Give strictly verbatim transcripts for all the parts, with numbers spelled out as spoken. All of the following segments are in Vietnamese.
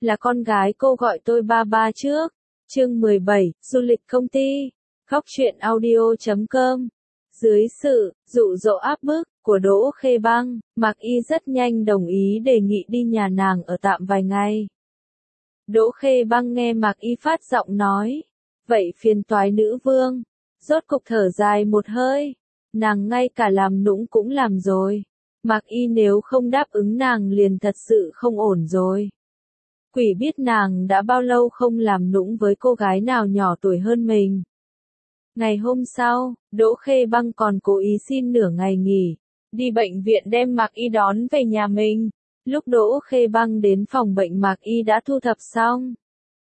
là con gái cô gọi tôi ba ba trước. Chương mười bảy, du lịch công ty. Góc truyện audio chấm com. Dưới sự dụ dỗ áp bức của Đỗ Khê Băng, Mạc Y rất nhanh đồng ý đề nghị đi nhà nàng ở tạm vài ngày. Đỗ Khê Băng nghe Mạc Y phát giọng nói, vậy phiền toái nữ vương. Rốt cục thở dài một hơi, nàng ngay cả làm nũng cũng làm rồi. Mạc Y nếu không đáp ứng nàng liền thật sự không ổn rồi. Quỷ biết nàng đã bao lâu không làm nũng với cô gái nào nhỏ tuổi hơn mình. Ngày hôm sau, Đỗ Khê Băng còn cố ý xin nửa ngày nghỉ, đi bệnh viện đem Mạc Y đón về nhà mình. Lúc Đỗ Khê Băng đến phòng bệnh Mạc Y đã thu thập xong.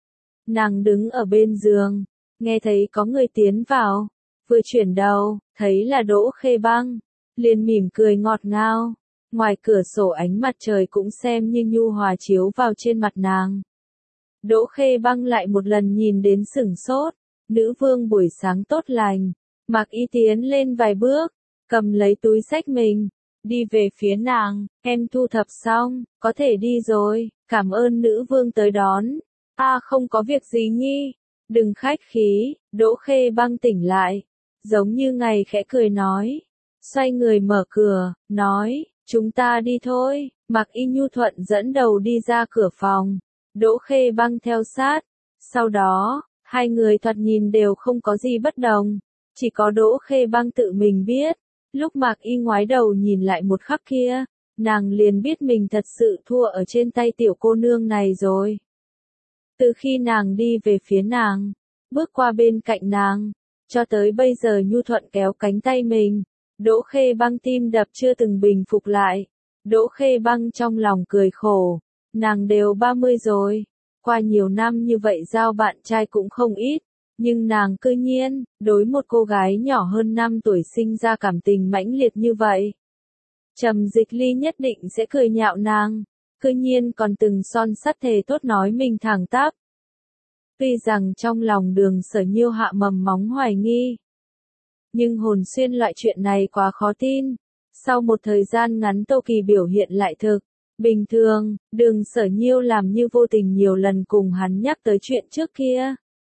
Nàng đứng ở bên giường, nghe thấy có người tiến vào, vừa chuyển đầu, thấy là Đỗ Khê Băng, liền mỉm cười ngọt ngào. Ngoài cửa sổ ánh mặt trời cũng xem như nhu hòa chiếu vào trên mặt nàng. Đỗ Khê Băng lại một lần nhìn đến sửng sốt, nữ vương buổi sáng tốt lành. Mạc Y tiến lên vài bước, cầm lấy túi xách mình, đi về phía nàng, em thu thập xong, có thể đi rồi, cảm ơn nữ vương tới đón. À không có việc gì nhi, đừng khách khí. Đỗ Khê Băng tỉnh lại, giống như ngày khẽ cười nói, xoay người mở cửa, nói, chúng ta đi thôi. Mạc Y nhu thuận dẫn đầu đi ra cửa phòng, Đỗ Khê Băng theo sát. Sau đó, hai người thoạt nhìn đều không có gì bất đồng, chỉ có Đỗ Khê Băng tự mình biết. Lúc Mạc Y ngoái đầu nhìn lại một khắc kia, nàng liền biết mình thật sự thua ở trên tay tiểu cô nương này rồi. Từ khi nàng đi về phía nàng, bước qua bên cạnh nàng, cho tới bây giờ nhu thuận kéo cánh tay mình, Đỗ Khê Băng tim đập chưa từng bình phục lại. Đỗ Khê Băng trong lòng cười khổ, nàng đều ba mươi rồi, qua nhiều năm như vậy giao bạn trai cũng không ít, nhưng nàng cư nhiên, đối một cô gái nhỏ hơn năm tuổi sinh ra cảm tình mãnh liệt như vậy. Trầm Dịch Ly nhất định sẽ cười nhạo nàng, cư nhiên còn từng son sắt thề tốt nói mình thẳng tắp. Tuy rằng trong lòng Đường Sở Nhiêu hạ mầm móng hoài nghi, nhưng hồn xuyên loại chuyện này quá khó tin. Sau một thời gian ngắn Tô Kỳ biểu hiện lại thực bình thường, Đường Sở Nhiêu làm như vô tình nhiều lần cùng hắn nhắc tới chuyện trước kia.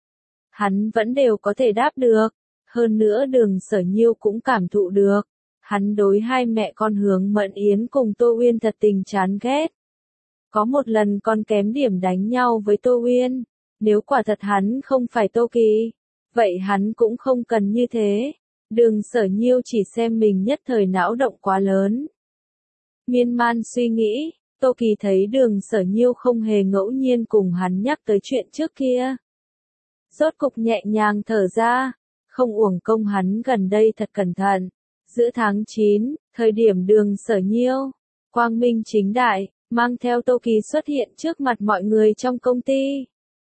Hắn vẫn đều có thể đáp được, hơn nữa Đường Sở Nhiêu cũng cảm thụ được, hắn đối hai mẹ con Hướng Mẫn Yến cùng Tô Uyên thật tình chán ghét. Có một lần còn kém điểm đánh nhau với Tô Uyên, nếu quả thật hắn không phải Tô Kỳ, vậy hắn cũng không cần như thế. Đường Sở Nhiêu chỉ xem mình nhất thời não động quá lớn. Miên man suy nghĩ, Tô Kỳ thấy Đường Sở Nhiêu không hề ngẫu nhiên cùng hắn nhắc tới chuyện trước kia. Rốt cục nhẹ nhàng thở ra, không uổng công hắn gần đây thật cẩn thận. Giữa tháng chín, thời điểm Đường Sở Nhiêu, quang minh chính đại, mang theo Tô Kỳ xuất hiện trước mặt mọi người trong công ty.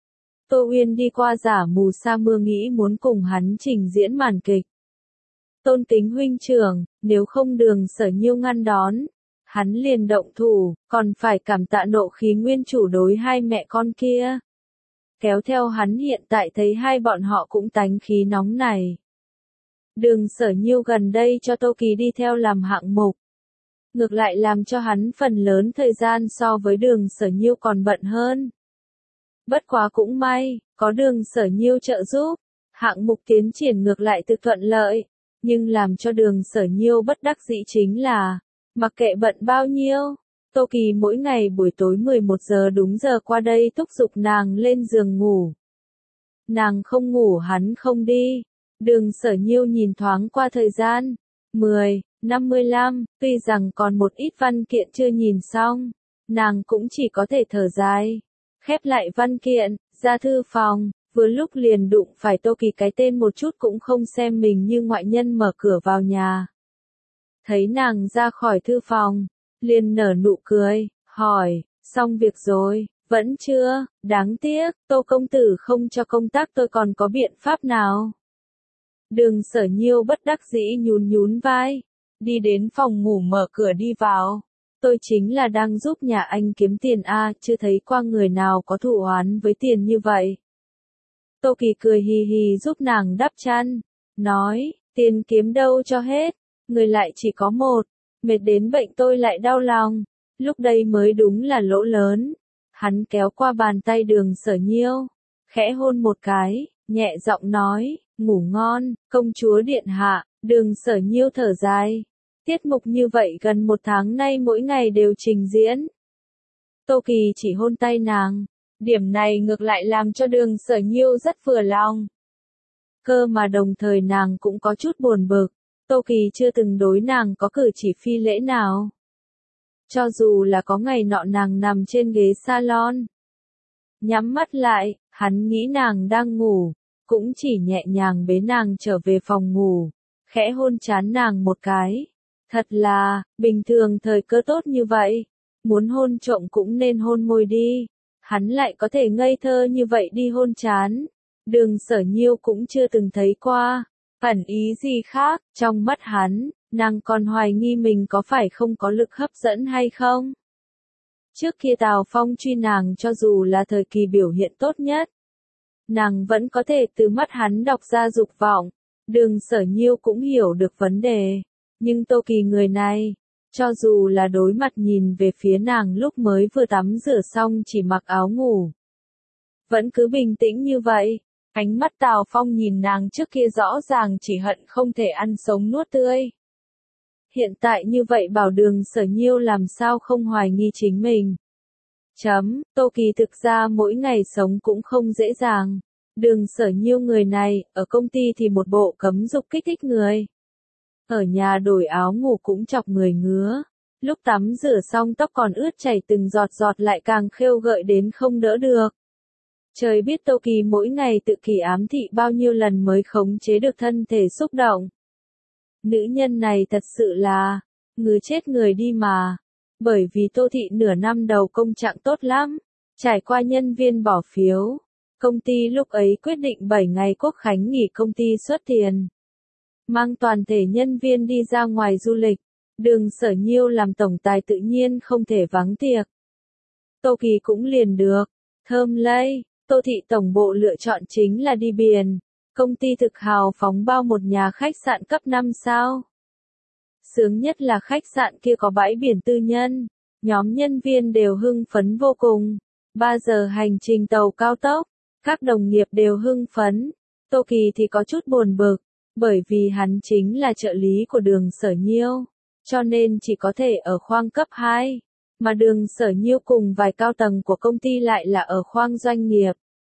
Tô Uyên đi qua giả mù sa mưa nghĩ muốn cùng hắn trình diễn màn kịch. Tôn Kính huynh trưởng, nếu không Đường Sở Nhiêu ngăn đón, hắn liền động thủ, còn phải cảm tạ nộ khí nguyên chủ đối hai mẹ con kia. Kéo theo hắn hiện tại thấy hai bọn họ cũng tánh khí nóng này. Đường Sở Nhiêu gần đây cho Tô Kỳ đi theo làm hạng mục, ngược lại làm cho hắn phần lớn thời gian so với Đường Sở Nhiêu còn bận hơn. Bất quá cũng may, có Đường Sở Nhiêu trợ giúp, hạng mục tiến triển ngược lại thực thuận lợi, nhưng làm cho Đường Sở Nhiêu bất đắc dĩ chính là, mặc kệ bận bao nhiêu, Tô Kỳ mỗi ngày buổi tối mười một giờ đúng giờ qua đây thúc giục nàng lên giường ngủ. Nàng không ngủ hắn không đi. Đường Sở Nhiêu nhìn thoáng qua thời gian, mười, năm mươi lăm, tuy rằng còn một ít văn kiện chưa nhìn xong, nàng cũng chỉ có thể thở dài. Khép lại văn kiện, ra thư phòng, vừa lúc liền đụng phải Tô Kỳ cái tên một chút cũng không xem mình như ngoại nhân mở cửa vào nhà. Thấy nàng ra khỏi thư phòng, liền nở nụ cười, hỏi, xong việc rồi, vẫn chưa, đáng tiếc, Tô công tử không cho công tác tôi còn có biện pháp nào. Đường Sở Nhiêu bất đắc dĩ nhún nhún vai, đi đến phòng ngủ mở cửa đi vào. Tôi chính là đang giúp nhà anh kiếm tiền a, chưa thấy qua người nào có thù oán với tiền như vậy. Tô Kỳ cười hì hì giúp nàng đắp chăn, nói, tiền kiếm đâu cho hết, người lại chỉ có một, mệt đến bệnh tôi lại đau lòng, lúc đây mới đúng là lỗ lớn. Hắn kéo qua bàn tay Đường Sở Nhiêu, khẽ hôn một cái, nhẹ giọng nói, ngủ ngon, công chúa điện hạ. Đường Sở Nhiêu thở dài. Tiết mục như vậy gần một tháng nay mỗi ngày đều trình diễn. Tô Kỳ chỉ hôn tay nàng. Điểm này ngược lại làm cho Đường Sở Nhiêu rất vừa lòng. Cơ mà đồng thời nàng cũng có chút buồn bực. Tô Kỳ chưa từng đối nàng có cử chỉ phi lễ nào. Cho dù là có ngày nọ nàng nằm trên ghế salon. Nhắm mắt lại, hắn nghĩ nàng đang ngủ. Cũng chỉ nhẹ nhàng bế nàng trở về phòng ngủ. Khẽ hôn trán nàng một cái. Thật là, bình thường thời cơ tốt như vậy. Muốn hôn trộm cũng nên hôn môi đi. Hắn lại có thể ngây thơ như vậy đi hôn trán. Đường Sở Nhiêu cũng chưa từng thấy qua. Ẩn ý gì khác, trong mắt hắn, nàng còn hoài nghi mình có phải không có lực hấp dẫn hay không. Trước kia Tào Phong truy nàng cho dù là thời kỳ biểu hiện tốt nhất. Nàng vẫn có thể từ mắt hắn đọc ra dục vọng. Đường Sở Nhiêu cũng hiểu được vấn đề. Nhưng Tô Kỳ người này, cho dù là đối mặt nhìn về phía nàng lúc mới vừa tắm rửa xong chỉ mặc áo ngủ. Vẫn cứ bình tĩnh như vậy. Ánh mắt Tào Phong nhìn nàng trước kia rõ ràng chỉ hận không thể ăn sống nuốt tươi. Hiện tại như vậy bảo Đường Sở Nhiêu làm sao không hoài nghi chính mình. Chấm, Tô Kỳ thực ra mỗi ngày sống cũng không dễ dàng. Đường Sở Nhiêu người này, ở công ty thì một bộ cấm dục kích thích người. Ở nhà đổi áo ngủ cũng chọc người ngứa. Lúc tắm rửa xong tóc còn ướt chảy từng giọt giọt lại càng khêu gợi đến không đỡ được. Trời biết Tô Kỳ mỗi ngày tự kỷ ám thị bao nhiêu lần mới khống chế được thân thể xúc động. Nữ nhân này thật sự là, ngứa chết người đi mà. Bởi vì Tô Thị nửa năm đầu công trạng tốt lắm. Trải qua nhân viên bỏ phiếu. Công ty lúc ấy quyết định bảy ngày quốc khánh nghỉ công ty xuất tiền. Mang toàn thể nhân viên đi ra ngoài du lịch. Đường Sở Nhiêu làm tổng tài tự nhiên không thể vắng tiệc. Tô Kỳ cũng liền được. Thơm lây, Tô Thị tổng bộ lựa chọn chính là đi biển. Công ty thực hào phóng bao một nhà khách sạn cấp năm sao. Sướng nhất là khách sạn kia có bãi biển tư nhân. Nhóm nhân viên đều hưng phấn vô cùng. ba giờ hành trình tàu cao tốc. Các đồng nghiệp đều hưng phấn. Tô Kỳ thì có chút buồn bực. Bởi vì hắn chính là trợ lý của Đường Sở Nhiêu. Cho nên chỉ có thể ở khoang cấp hai. Mà Đường Sở Nhiêu cùng vài cao tầng của công ty lại là ở khoang doanh nghiệp.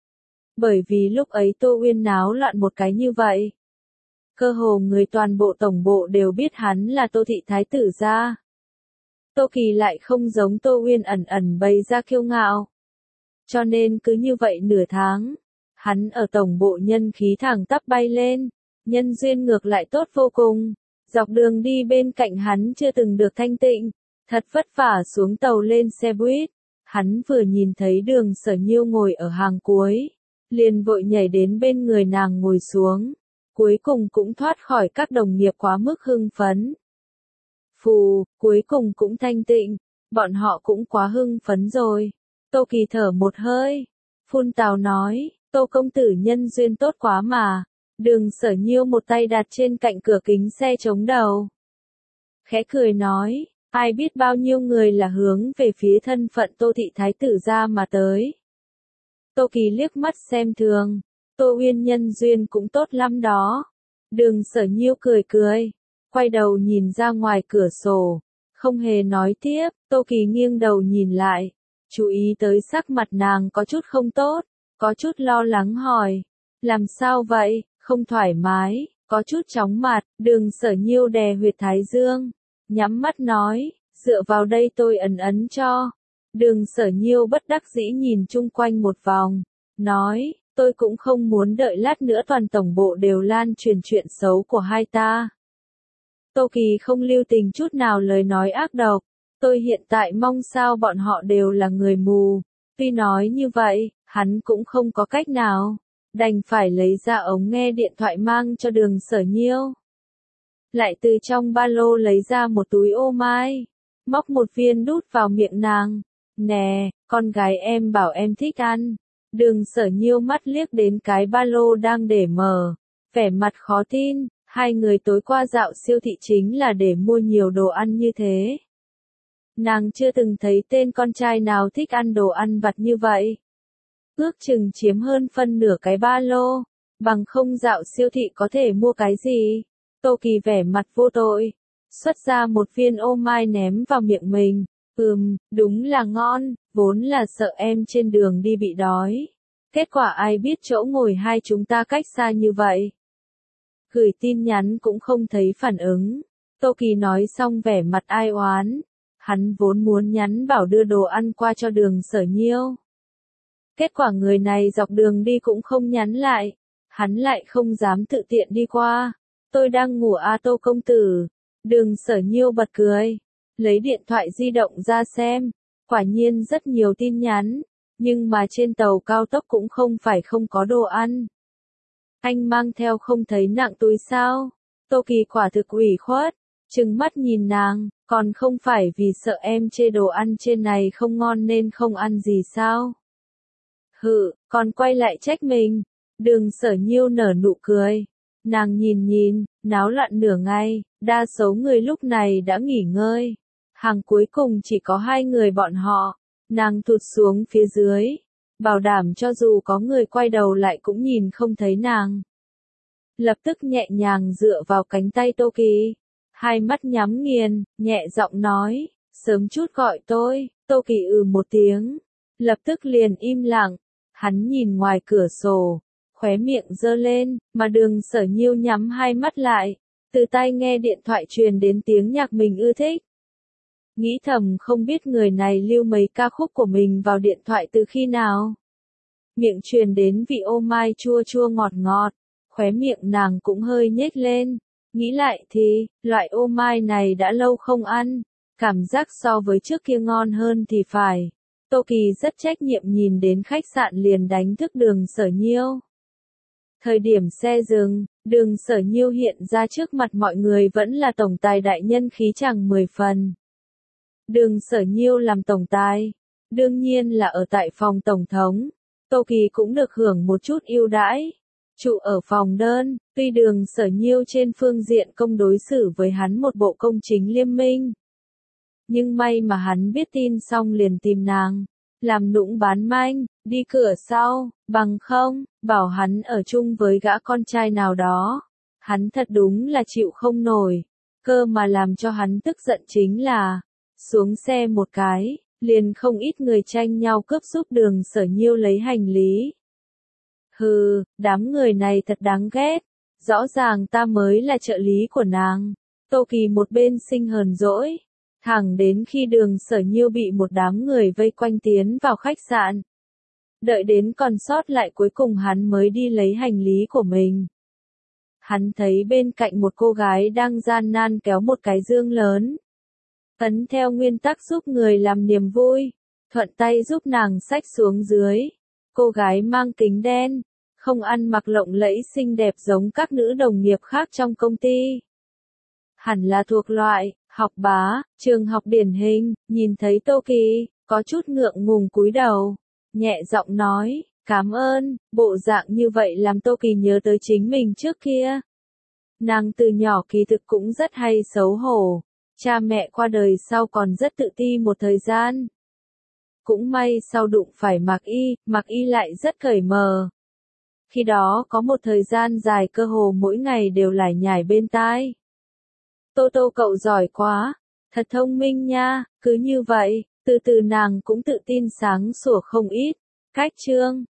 Bởi vì lúc ấy Tô Uyên náo loạn một cái như vậy. Cơ hồ người toàn bộ tổng bộ đều biết hắn là Tô Thị Thái tử gia. Tô Kỳ lại không giống Tô Uyên ẩn ẩn bày ra kiêu ngạo. Cho nên cứ như vậy nửa tháng, hắn ở tổng bộ nhân khí thẳng tắp bay lên, nhân duyên ngược lại tốt vô cùng. Dọc đường đi bên cạnh hắn chưa từng được thanh tịnh, thật vất vả xuống tàu lên xe buýt. Hắn vừa nhìn thấy Đường Sở Nhiêu ngồi ở hàng cuối, liền vội nhảy đến bên người nàng ngồi xuống. Cuối cùng cũng thoát khỏi các đồng nghiệp quá mức hưng phấn. Phù, cuối cùng cũng thanh tịnh, bọn họ cũng quá hưng phấn rồi. Tô Kỳ thở một hơi, phun tào nói, Tô công tử nhân duyên tốt quá mà. Đường Sở Nhiêu một tay đặt trên cạnh cửa kính xe chống đầu. Khẽ cười nói, ai biết bao nhiêu người là hướng về phía thân phận Tô Thị Thái tử gia mà tới. Tô Kỳ liếc mắt xem thường, Tô Uyên nhân duyên cũng tốt lắm đó. Đường Sở Nhiêu cười cười, quay đầu nhìn ra ngoài cửa sổ, không hề nói tiếp. Tô Kỳ nghiêng đầu nhìn lại, chú ý tới sắc mặt nàng có chút không tốt, có chút lo lắng hỏi, làm sao vậy, không thoải mái, có chút chóng mặt. Đường Sở Nhiêu đè huyệt thái dương, nhắm mắt nói, dựa vào đây tôi ấn ấn cho. Đường Sở Nhiêu bất đắc dĩ nhìn chung quanh một vòng, nói, tôi cũng không muốn đợi lát nữa toàn tổng bộ đều lan truyền chuyện xấu của hai ta. Tô Kỳ không lưu tình chút nào lời nói ác độc, tôi hiện tại mong sao bọn họ đều là người mù. Tuy nói như vậy, hắn cũng không có cách nào, đành phải lấy ra ống nghe điện thoại mang cho Đường Sở Nhiêu. Lại từ trong ba lô lấy ra một túi ô mai, móc một viên đút vào miệng nàng. Nè, con gái em bảo em thích ăn. Đường Sở Nhiêu mắt liếc đến cái ba lô đang để mở, vẻ mặt khó tin, hai người tối qua dạo siêu thị chính là để mua nhiều đồ ăn như thế. Nàng chưa từng thấy tên con trai nào thích ăn đồ ăn vặt như vậy. Ước chừng chiếm hơn phân nửa cái ba lô, bằng không dạo siêu thị có thể mua cái gì. Tô Kỳ vẻ mặt vô tội, xuất ra một viên ô mai ném vào miệng mình. Ừm, đúng là ngon, vốn là sợ em trên đường đi bị đói. Kết quả ai biết chỗ ngồi hai chúng ta cách xa như vậy. Gửi tin nhắn cũng không thấy phản ứng. Tô Kỳ nói xong vẻ mặt ai oán. Hắn vốn muốn nhắn bảo đưa đồ ăn qua cho Đường Sở Nhiêu. Kết quả người này dọc đường đi cũng không nhắn lại. Hắn lại không dám tự tiện đi qua. Tôi đang ngủ à Tô công tử. Đường Sở Nhiêu bật cười. Lấy điện thoại di động ra xem. Quả nhiên rất nhiều tin nhắn. Nhưng mà trên tàu cao tốc cũng không phải không có đồ ăn. Anh mang theo không thấy nặng túi sao? Tô Kỳ quả thực ủy khuất. Trừng mắt nhìn nàng, còn không phải vì sợ em chê đồ ăn trên này không ngon nên không ăn gì sao? Hự, còn quay lại trách mình. Đường Sở Nhiêu nở nụ cười. Nàng nhìn nhìn, náo loạn nửa ngày, đa số người lúc này đã nghỉ ngơi. Hàng cuối cùng chỉ có hai người bọn họ. Nàng thụt xuống phía dưới, bảo đảm cho dù có người quay đầu lại cũng nhìn không thấy nàng. Lập tức nhẹ nhàng dựa vào cánh tay Tô Kỳ. Hai mắt nhắm nghiền, nhẹ giọng nói, sớm chút gọi tôi. Tô Kỳ ừ một tiếng, lập tức liền im lặng. Hắn nhìn ngoài cửa sổ, khóe miệng giơ lên, mà Đường Sở Nhiêu nhắm hai mắt lại. Từ tai nghe điện thoại truyền đến tiếng nhạc mình ưa thích. Nghĩ thầm không biết người này lưu mấy ca khúc của mình vào điện thoại từ khi nào. Miệng truyền đến vị ô mai chua chua ngọt ngọt, khóe miệng nàng cũng hơi nhếch lên. Nghĩ lại thì, loại ô mai này đã lâu không ăn, cảm giác so với trước kia ngon hơn thì phải. Tô Kỳ rất trách nhiệm nhìn đến khách sạn liền đánh thức Đường Sở Nhiêu. Thời điểm xe dừng, Đường Sở Nhiêu hiện ra trước mặt mọi người vẫn là tổng tài đại nhân khí chàng mười phần. Đường Sở Nhiêu làm tổng tài, đương nhiên là ở tại phòng tổng thống. Tô Kỳ cũng được hưởng một chút ưu đãi. Trụ ở phòng đơn, tuy Đường Sở Nhiêu trên phương diện công đối xử với hắn một bộ công chính liêm minh. Nhưng may mà hắn biết tin xong liền tìm nàng, làm nũng bán manh, đi cửa sau, bằng không, bảo hắn ở chung với gã con trai nào đó. Hắn thật đúng là chịu không nổi, cơ mà làm cho hắn tức giận chính là, xuống xe một cái, liền không ít người tranh nhau cướp giúp Đường Sở Nhiêu lấy hành lý. Hừ, đám người này thật đáng ghét, rõ ràng ta mới là trợ lý của nàng. Tô Kỳ một bên sinh hờn dỗi, thẳng đến khi Đường Sở Nhiêu bị một đám người vây quanh tiến vào khách sạn. Đợi đến còn sót lại cuối cùng hắn mới đi lấy hành lý của mình. Hắn thấy bên cạnh một cô gái đang gian nan kéo một cái dương lớn. Ấn theo nguyên tắc giúp người làm niềm vui, thuận tay giúp nàng xách xuống dưới. Cô gái mang kính đen, không ăn mặc lộng lẫy xinh đẹp giống các nữ đồng nghiệp khác trong công ty. Hẳn là thuộc loại, học bá, trường học điển hình, nhìn thấy Tô Kỳ, có chút ngượng ngùng cúi đầu, nhẹ giọng nói, cảm ơn, bộ dạng như vậy làm Tô Kỳ nhớ tới chính mình trước kia. Nàng từ nhỏ kỳ thực cũng rất hay xấu hổ, cha mẹ qua đời sau còn rất tự ti một thời gian. Cũng may sau đụng phải Mạc Y, Mạc Y lại rất cởi mở. Khi đó có một thời gian dài cơ hồ mỗi ngày đều lải nhải bên tai. Tô Tô cậu giỏi quá, thật thông minh nha, cứ như vậy, từ từ nàng cũng tự tin sáng sủa không ít. Cách chương